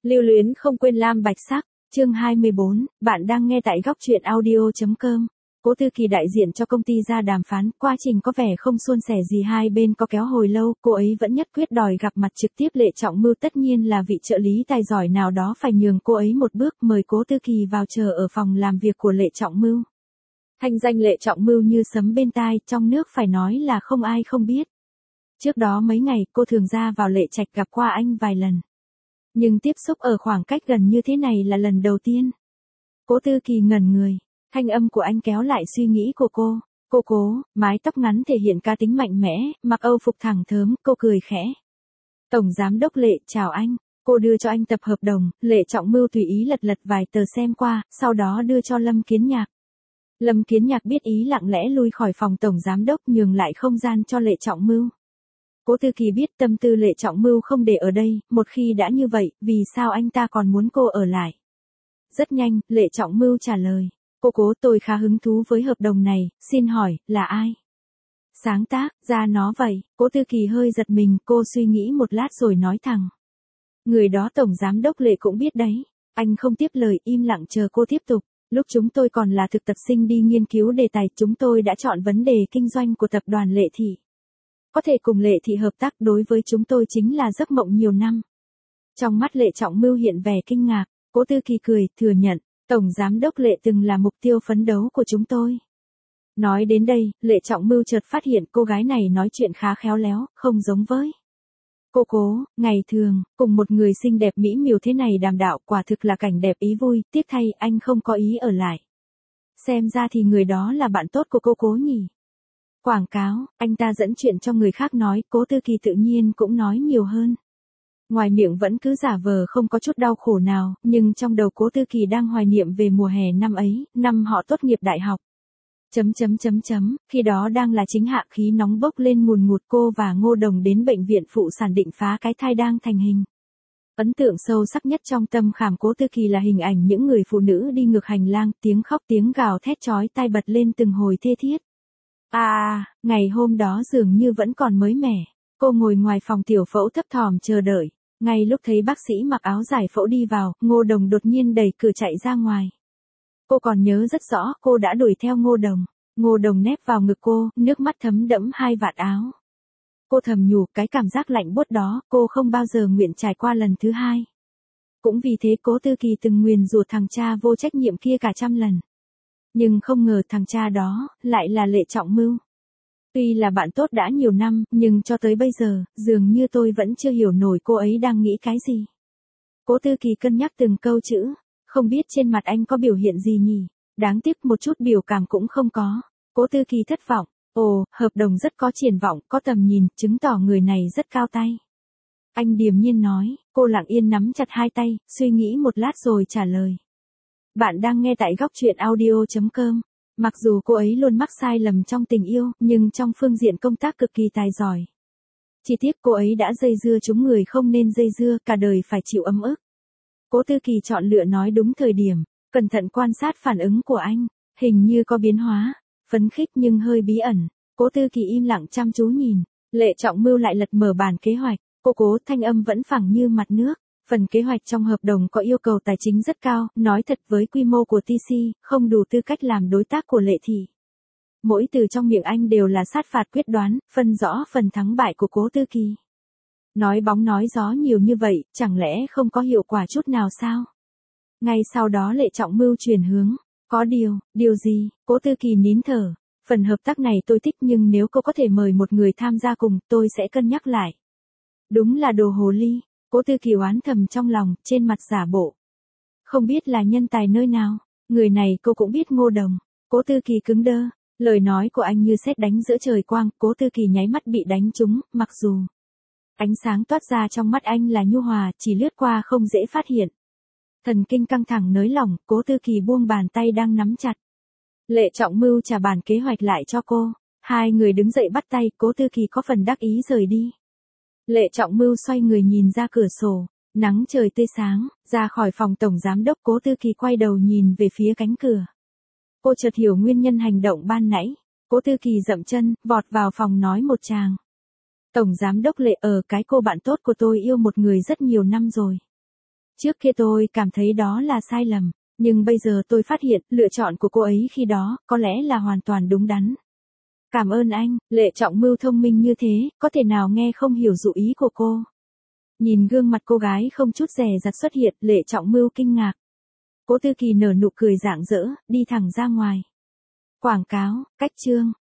Lưu luyến không quên lam bạch sắc, chương 24, bạn đang nghe tại góc truyện audio.com. Cố Tư Kỳ đại diện cho công ty ra đàm phán, quá trình có vẻ không suôn sẻ gì, hai bên có kéo hồi lâu, cô ấy vẫn nhất quyết đòi gặp mặt trực tiếp Lệ Trọng Mưu, tất nhiên là vị trợ lý tài giỏi nào đó phải nhường cô ấy một bước, mời Cố Tư Kỳ vào chờ ở phòng làm việc của Lệ Trọng Mưu. Thanh danh Lệ Trọng Mưu như sấm bên tai, trong nước phải nói là không ai không biết. Trước đó mấy ngày, cô thường ra vào Lệ Trạch gặp qua anh vài lần. Nhưng tiếp xúc ở khoảng cách gần như thế này là lần đầu tiên. Cố Tư Kỳ ngẩn người, thanh âm của anh kéo lại suy nghĩ của cô. Cô Cố, mái tóc ngắn thể hiện cá tính mạnh mẽ, mặc âu phục thẳng thớm, cô cười khẽ. Tổng giám đốc Lệ, chào anh. Cô đưa cho anh tập hợp đồng, Lệ Trọng Mưu tùy ý lật lật vài tờ xem qua, sau đó đưa cho Lâm Kiến Nhạc. Lâm Kiến Nhạc biết ý lặng lẽ lui khỏi phòng tổng giám đốc, nhường lại không gian cho Lệ Trọng Mưu. Cố Tư Kỳ biết tâm tư Lệ Trọng Mưu không để ở đây, một khi đã như vậy, vì sao anh ta còn muốn cô ở lại? Rất nhanh, Lệ Trọng Mưu trả lời. Cô Cố, tôi khá hứng thú với hợp đồng này, xin hỏi, là ai? Sáng tác, ra nó vậy. Cố Tư Kỳ hơi giật mình, cô suy nghĩ một lát rồi nói thẳng. Người đó tổng giám đốc Lệ cũng biết đấy. Anh không tiếp lời, im lặng chờ cô tiếp tục. Lúc chúng tôi còn là thực tập sinh đi nghiên cứu đề tài, chúng tôi đã chọn vấn đề kinh doanh của tập đoàn Lệ Thị. Có thể cùng Lệ Thị hợp tác đối với chúng tôi chính là giấc mộng nhiều năm. Trong mắt Lệ Trọng Mưu hiện vẻ kinh ngạc, Cố Tư Kỳ cười, thừa nhận, Tổng Giám đốc Lệ từng là mục tiêu phấn đấu của chúng tôi. Nói đến đây, Lệ Trọng Mưu chợt phát hiện cô gái này nói chuyện khá khéo léo, không giống với cô Cố, ngày thường, cùng một người xinh đẹp mỹ miều thế này đàm đạo quả thực là cảnh đẹp ý vui, tiếc thay anh không có ý ở lại. Xem ra thì người đó là bạn tốt của cô Cố nhỉ. Quảng cáo, anh ta dẫn chuyện cho người khác nói, Cố Tư Kỳ tự nhiên cũng nói nhiều hơn. Ngoài miệng vẫn cứ giả vờ không có chút đau khổ nào, nhưng trong đầu Cố Tư Kỳ đang hoài niệm về mùa hè năm ấy, năm họ tốt nghiệp đại học. Khi đó đang là chính hạ khí nóng bốc lên ngùn ngụt, cô và Ngô Đồng đến bệnh viện phụ sản định phá cái thai đang thành hình. Ấn tượng sâu sắc nhất trong tâm khảm Cố Tư Kỳ là hình ảnh những người phụ nữ đi ngược hành lang, tiếng khóc tiếng gào thét chói tai bật lên từng hồi thê thiết. Ngày hôm đó dường như vẫn còn mới mẻ. Cô ngồi ngoài phòng tiểu phẫu thấp thỏm chờ đợi. Ngay lúc thấy bác sĩ mặc áo giải phẫu đi vào, Ngô Đồng đột nhiên đẩy cửa chạy ra ngoài. Cô còn nhớ rất rõ, cô đã đuổi theo Ngô Đồng. Ngô Đồng nép vào ngực cô, nước mắt thấm đẫm hai vạt áo. Cô thầm nhủ, cái cảm giác lạnh buốt đó, cô không bao giờ nguyện trải qua lần thứ hai. Cũng vì thế Cố Tư Kỳ từng nguyền rủa thằng cha vô trách nhiệm kia cả trăm lần. Nhưng không ngờ thằng cha đó, lại là Lệ Trọng Mưu. Tuy là bạn tốt đã nhiều năm, nhưng cho tới bây giờ, dường như tôi vẫn chưa hiểu nổi cô ấy đang nghĩ cái gì. Cố Tư Kỳ cân nhắc từng câu chữ, không biết trên mặt anh có biểu hiện gì nhỉ, đáng tiếc một chút biểu cảm cũng không có. Cố Tư Kỳ thất vọng, hợp đồng rất có triển vọng, có tầm nhìn, chứng tỏ người này rất cao tay. Anh điềm nhiên nói, cô lặng yên nắm chặt hai tay, suy nghĩ một lát rồi trả lời. Bạn đang nghe tại góc truyện audio.com. Mặc dù cô ấy luôn mắc sai lầm trong tình yêu, nhưng trong phương diện công tác cực kỳ tài giỏi. Chỉ tiếc cô ấy đã dây dưa chúng người không nên dây dưa, cả đời phải chịu ấm ức. Cố Tư Kỳ chọn lựa nói đúng thời điểm, cẩn thận quan sát phản ứng của anh, hình như có biến hóa, phấn khích nhưng hơi bí ẩn. Cố Tư Kỳ im lặng chăm chú nhìn, Lệ Trọng Mưu lại lật mở bản kế hoạch, cô Cố, thanh âm vẫn phẳng như mặt nước. Phần kế hoạch trong hợp đồng có yêu cầu tài chính rất cao, nói thật với quy mô của TC, không đủ tư cách làm đối tác của Lệ Thị. Mỗi từ trong miệng anh đều là sát phạt quyết đoán, phân rõ phần thắng bại của Cố Tư Kỳ. Nói bóng nói gió nhiều như vậy, chẳng lẽ không có hiệu quả chút nào sao? Ngay sau đó Lệ Trọng Mưu chuyển hướng. Có điều gì? Cố Tư Kỳ nín thở. Phần hợp tác này tôi thích, nhưng nếu cô có thể mời một người tham gia cùng, tôi sẽ cân nhắc lại. Đúng là đồ hồ ly. Cố Tư Kỳ oán thầm trong lòng, trên mặt giả bộ. Không biết là nhân tài nơi nào, người này cô cũng biết. Ngô Đồng. Cố Tư Kỳ cứng đơ, lời nói của anh như sét đánh giữa trời quang, Cố Tư Kỳ nháy mắt bị đánh trúng, mặc dù ánh sáng toát ra trong mắt anh là nhu hòa, chỉ lướt qua không dễ phát hiện. Thần kinh căng thẳng nới lỏng, Cố Tư Kỳ buông bàn tay đang nắm chặt. Lệ Trọng Mưu trả bản kế hoạch lại cho cô, hai người đứng dậy bắt tay, Cố Tư Kỳ có phần đắc ý rời đi. Lệ Trọng Mưu xoay người nhìn ra cửa sổ, nắng trời tươi sáng, ra khỏi phòng tổng giám đốc. Cố Tư Kỳ quay đầu nhìn về phía cánh cửa. Cô chợt hiểu nguyên nhân hành động ban nãy. Cố Tư Kỳ dậm chân, vọt vào phòng nói một tràng. Tổng giám đốc Lệ, cái cô bạn tốt của tôi yêu một người rất nhiều năm rồi. Trước kia tôi cảm thấy đó là sai lầm, nhưng bây giờ tôi phát hiện lựa chọn của cô ấy khi đó có lẽ là hoàn toàn đúng đắn. Cảm ơn anh, Lệ Trọng Mưu thông minh như thế, có thể nào nghe không hiểu dụ ý của cô. Nhìn gương mặt cô gái không chút dè dặt xuất hiện, Lệ Trọng Mưu kinh ngạc. Cố Tư Kỳ nở nụ cười rạng rỡ, đi thẳng ra ngoài. Quảng cáo, cách chương.